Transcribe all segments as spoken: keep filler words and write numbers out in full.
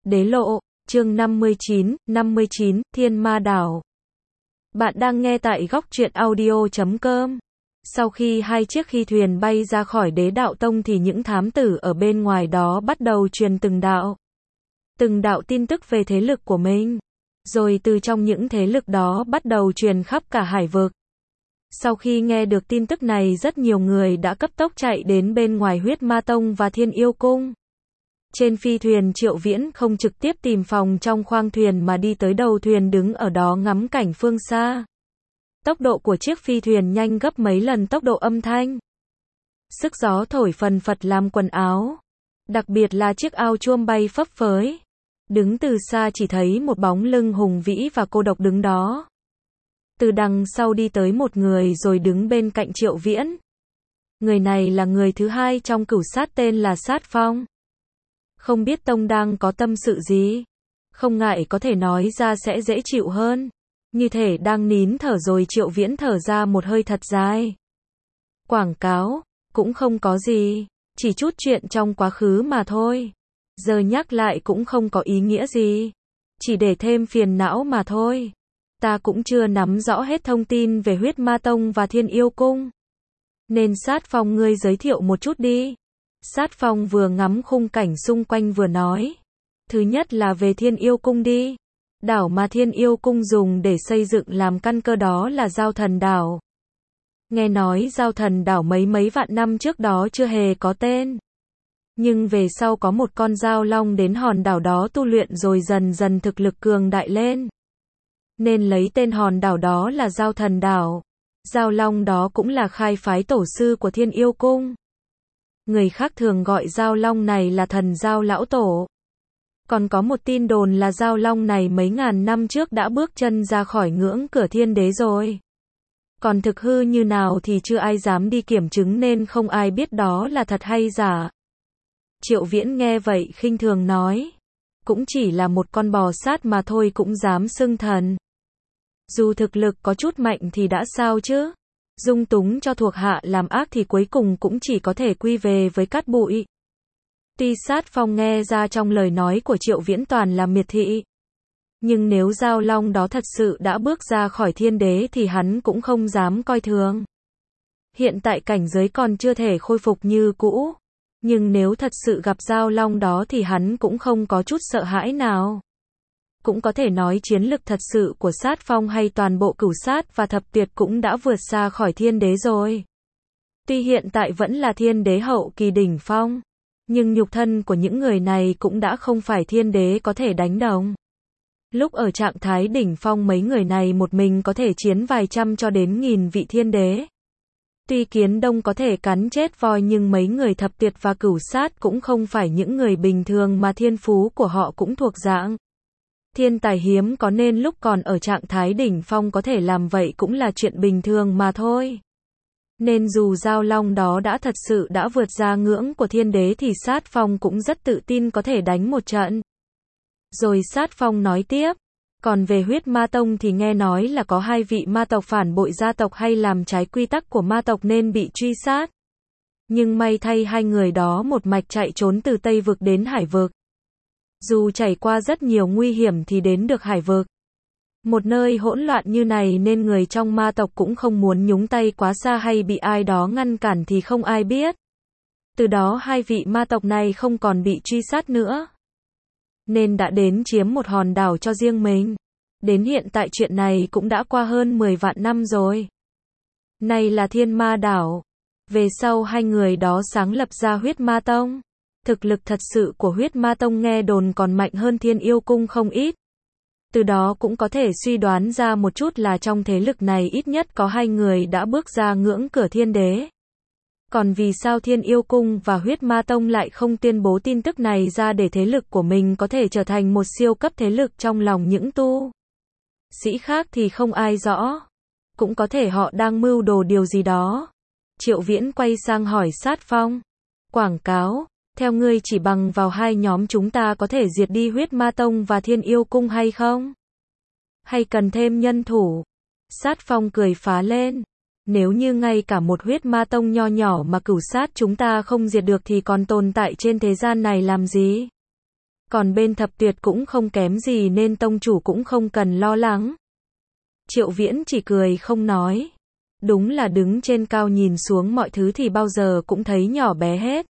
Đế lộ, chương năm mươi chín, năm mươi chín, Thiên Ma Đảo. Bạn đang nghe tại góc truyện audio chấm com. Sau khi hai chiếc khi thuyền bay ra khỏi Đế Đạo Tông thì những thám tử ở bên ngoài đó bắt đầu truyền từng đạo. Từng đạo tin tức về thế lực của mình. Rồi từ trong những thế lực đó bắt đầu truyền khắp cả hải vực. Sau khi nghe được tin tức này, rất nhiều người đã cấp tốc chạy đến bên ngoài Huyết Ma Tông và Thiên Yêu Cung. Trên phi thuyền, Triệu Viễn không trực tiếp tìm phòng trong khoang thuyền mà đi tới đầu thuyền, đứng ở đó ngắm cảnh phương xa. Tốc độ của chiếc phi thuyền nhanh gấp mấy lần tốc độ âm thanh. Sức gió thổi phần phật làm quần áo. Đặc biệt là chiếc ao chuông bay phấp phới. Đứng từ xa chỉ thấy một bóng lưng hùng vĩ và cô độc đứng đó. Từ đằng sau đi tới một người rồi đứng bên cạnh Triệu Viễn. Người này là người thứ hai trong cửu sát, tên là Sát Phong. Không biết Tông đang có tâm sự gì? Không ngại có thể nói ra sẽ dễ chịu hơn. Như thể đang nín thở rồi Triệu Viễn thở ra một hơi thật dài. Quảng cáo, cũng không có gì. Chỉ chút chuyện trong quá khứ mà thôi. Giờ nhắc lại cũng không có ý nghĩa gì. Chỉ để thêm phiền não mà thôi. Ta cũng chưa nắm rõ hết thông tin về Huyết Ma Tông và Thiên Yêu Cung. Nên Sát Phong ngươi giới thiệu một chút đi. Sát Phong vừa ngắm khung cảnh xung quanh vừa nói. Thứ nhất là về Thiên Yêu Cung đi. Đảo mà Thiên Yêu Cung dùng để xây dựng làm căn cơ đó là Giao Thần Đảo. Nghe nói Giao Thần Đảo mấy mấy vạn năm trước đó chưa hề có tên. Nhưng về sau có một con Giao Long đến hòn đảo đó tu luyện rồi dần dần thực lực cường đại lên. Nên lấy tên hòn đảo đó là Giao Thần Đảo. Giao Long đó cũng là khai phái tổ sư của Thiên Yêu Cung. Người khác thường gọi Giao Long này là thần Giao Lão Tổ. Còn có một tin đồn là Giao Long này mấy ngàn năm trước đã bước chân ra khỏi ngưỡng cửa thiên đế rồi. Còn thực hư như nào thì chưa ai dám đi kiểm chứng nên không ai biết đó là thật hay giả. Triệu Viễn nghe vậy khinh thường nói. Cũng chỉ là một con bò sát mà thôi cũng dám xưng thần. Dù thực lực có chút mạnh thì đã sao chứ? Dung túng cho thuộc hạ làm ác thì cuối cùng cũng chỉ có thể quy về với cát bụi. Tuy Sát Phong nghe ra trong lời nói của Triệu Viễn toàn là miệt thị. Nhưng nếu Giao Long đó thật sự đã bước ra khỏi thiên đế thì hắn cũng không dám coi thường. Hiện tại cảnh giới còn chưa thể khôi phục như cũ. Nhưng nếu thật sự gặp Giao Long đó thì hắn cũng không có chút sợ hãi nào. Cũng có thể nói chiến lực thật sự của Sát Phong hay toàn bộ cửu sát và thập tuyệt cũng đã vượt xa khỏi thiên đế rồi. Tuy hiện tại vẫn là thiên đế hậu kỳ đỉnh phong, nhưng nhục thân của những người này cũng đã không phải thiên đế có thể đánh đồng. Lúc ở trạng thái đỉnh phong mấy người này một mình có thể chiến vài trăm cho đến nghìn vị thiên đế. Tuy Kiến Đông có thể cắn chết voi nhưng mấy người thập tuyệt và cửu sát cũng không phải những người bình thường mà thiên phú của họ cũng thuộc dạng thiên tài hiếm có, nên lúc còn ở trạng thái đỉnh phong có thể làm vậy cũng là chuyện bình thường mà thôi. Nên dù Giao Long đó đã thật sự đã vượt ra ngưỡng của thiên đế thì Sát Phong cũng rất tự tin có thể đánh một trận. Rồi Sát Phong nói tiếp. Còn về Huyết Ma Tông thì nghe nói là có hai vị ma tộc phản bội gia tộc hay làm trái quy tắc của ma tộc nên bị truy sát. Nhưng may thay hai người đó một mạch chạy trốn từ Tây Vực đến Hải Vực. Dù trải qua rất nhiều nguy hiểm thì đến được Hải Vực. Một nơi hỗn loạn như này nên người trong ma tộc cũng không muốn nhúng tay quá xa hay bị ai đó ngăn cản thì không ai biết. Từ đó hai vị ma tộc này không còn bị truy sát nữa. Nên đã đến chiếm một hòn đảo cho riêng mình. Đến hiện tại chuyện này cũng đã qua hơn mười vạn năm rồi. Này là Thiên Ma Đảo. Về sau hai người đó sáng lập ra Huyết Ma Tông. Thực lực thật sự của Huyết Ma Tông nghe đồn còn mạnh hơn Thiên Yêu Cung không ít. Từ đó cũng có thể suy đoán ra một chút là trong thế lực này ít nhất có hai người đã bước ra ngưỡng cửa thiên đế. Còn vì sao Thiên Yêu Cung và Huyết Ma Tông lại không tuyên bố tin tức này ra để thế lực của mình có thể trở thành một siêu cấp thế lực trong lòng những tu sĩ khác thì không ai rõ. Cũng có thể họ đang mưu đồ điều gì đó. Triệu Viễn quay sang hỏi Sát Phong. Quảng cáo, theo ngươi chỉ bằng vào hai nhóm chúng ta có thể diệt đi Huyết Ma Tông và Thiên Yêu Cung hay không? Hay cần thêm nhân thủ? Sát Phong cười phá lên. Nếu như ngay cả một Huyết Ma Tông nho nhỏ mà cửu sát chúng ta không diệt được thì còn tồn tại trên thế gian này làm gì? Còn bên thập tuyệt cũng không kém gì nên tông chủ cũng không cần lo lắng. Triệu Viễn chỉ cười không nói. Đúng là đứng trên cao nhìn xuống mọi thứ thì bao giờ cũng thấy nhỏ bé hết.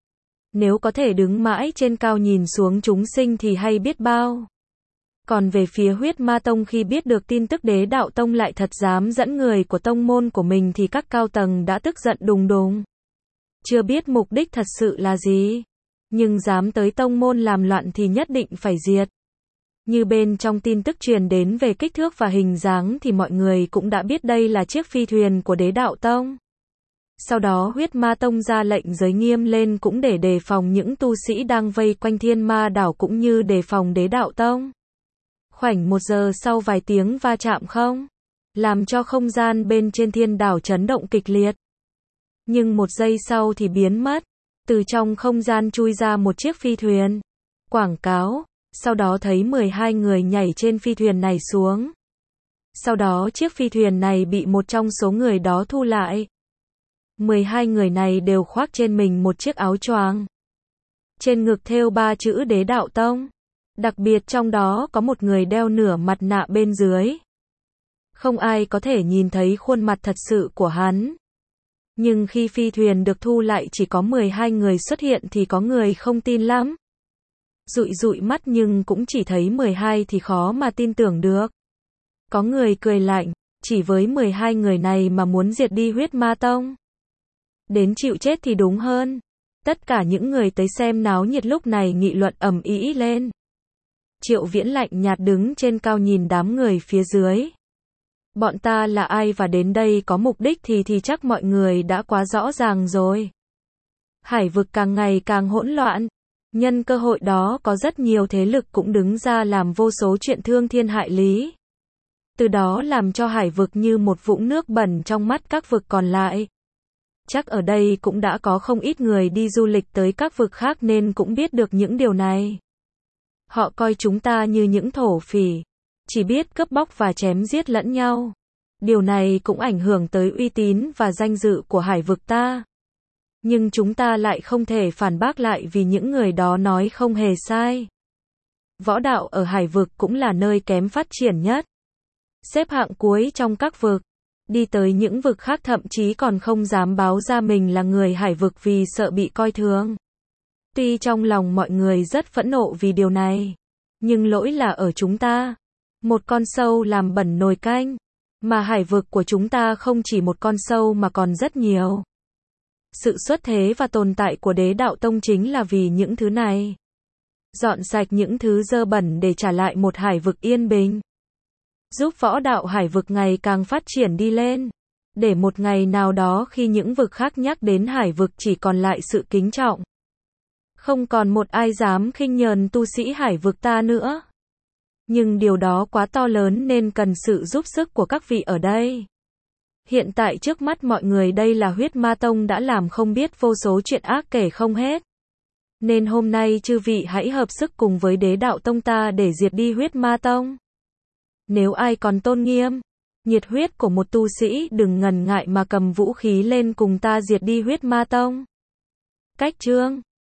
Nếu có thể đứng mãi trên cao nhìn xuống chúng sinh thì hay biết bao. Còn về phía huyết ma tông khi biết được tin tức đế đạo tông lại thật dám dẫn người của tông môn của mình thì các cao tầng đã tức giận đùng đùng. Chưa biết mục đích thật sự là gì. Nhưng dám tới tông môn làm loạn thì nhất định phải diệt. Như bên trong tin tức truyền đến về kích thước và hình dáng thì mọi người cũng đã biết đây là chiếc phi thuyền của đế đạo tông. Sau đó huyết ma tông ra lệnh giới nghiêm lên cũng để đề phòng những tu sĩ đang vây quanh thiên ma đảo cũng như đề phòng đế đạo tông. Khoảnh một giờ sau vài tiếng va chạm không, làm cho không gian bên trên thiên đảo chấn động kịch liệt. Nhưng một giây sau thì biến mất, từ trong không gian chui ra một chiếc phi thuyền. Quảng cáo, sau đó thấy mười hai người nhảy trên phi thuyền này xuống. Sau đó chiếc phi thuyền này bị một trong số người đó thu lại. mười hai người này đều khoác trên mình một chiếc áo choàng. Trên ngực thêu ba chữ đế đạo tông. Đặc biệt trong đó có một người đeo nửa mặt nạ bên dưới. Không ai có thể nhìn thấy khuôn mặt thật sự của hắn. Nhưng khi phi thuyền được thu lại chỉ có mười hai người xuất hiện thì có người không tin lắm. Dụi dụi mắt nhưng cũng chỉ thấy mười hai thì khó mà tin tưởng được. Có người cười lạnh, chỉ với mười hai người này mà muốn diệt đi huyết ma tông. Đến chịu chết thì đúng hơn. Tất cả những người tới xem náo nhiệt lúc này nghị luận ầm ĩ lên. Triệu Viễn lạnh nhạt đứng trên cao nhìn đám người phía dưới. Bọn ta là ai và đến đây có mục đích thì thì chắc mọi người đã quá rõ ràng rồi. Hải vực càng ngày càng hỗn loạn. Nhân cơ hội đó có rất nhiều thế lực cũng đứng ra làm vô số chuyện thương thiên hại lý. Từ đó làm cho hải vực như một vũng nước bẩn trong mắt các vực còn lại. Chắc ở đây cũng đã có không ít người đi du lịch tới các vực khác nên cũng biết được những điều này. Họ coi chúng ta như những thổ phỉ, chỉ biết cướp bóc và chém giết lẫn nhau. Điều này cũng ảnh hưởng tới uy tín và danh dự của hải vực ta. Nhưng chúng ta lại không thể phản bác lại vì những người đó nói không hề sai. Võ đạo ở hải vực cũng là nơi kém phát triển nhất. Xếp hạng cuối trong các vực. Đi tới những vực khác thậm chí còn không dám báo ra mình là người hải vực vì sợ bị coi thường. Tuy trong lòng mọi người rất phẫn nộ vì điều này, nhưng lỗi là ở chúng ta. Một con sâu làm bẩn nồi canh, mà hải vực của chúng ta không chỉ một con sâu mà còn rất nhiều. Sự xuất thế và tồn tại của đế đạo tông chính là vì những thứ này. Dọn sạch những thứ dơ bẩn để trả lại một hải vực yên bình. Giúp võ đạo hải vực ngày càng phát triển đi lên. Để một ngày nào đó khi những vực khác nhắc đến hải vực chỉ còn lại sự kính trọng. Không còn một ai dám khinh nhờn tu sĩ hải vực ta nữa. Nhưng điều đó quá to lớn nên cần sự giúp sức của các vị ở đây. Hiện tại trước mắt mọi người đây là huyết ma tông đã làm không biết vô số chuyện ác kể không hết. Nên hôm nay chư vị hãy hợp sức cùng với đế đạo tông ta để diệt đi huyết ma tông. Nếu ai còn tôn nghiêm, nhiệt huyết của một tu sĩ đừng ngần ngại mà cầm vũ khí lên cùng ta diệt đi huyết ma tông. Cách chương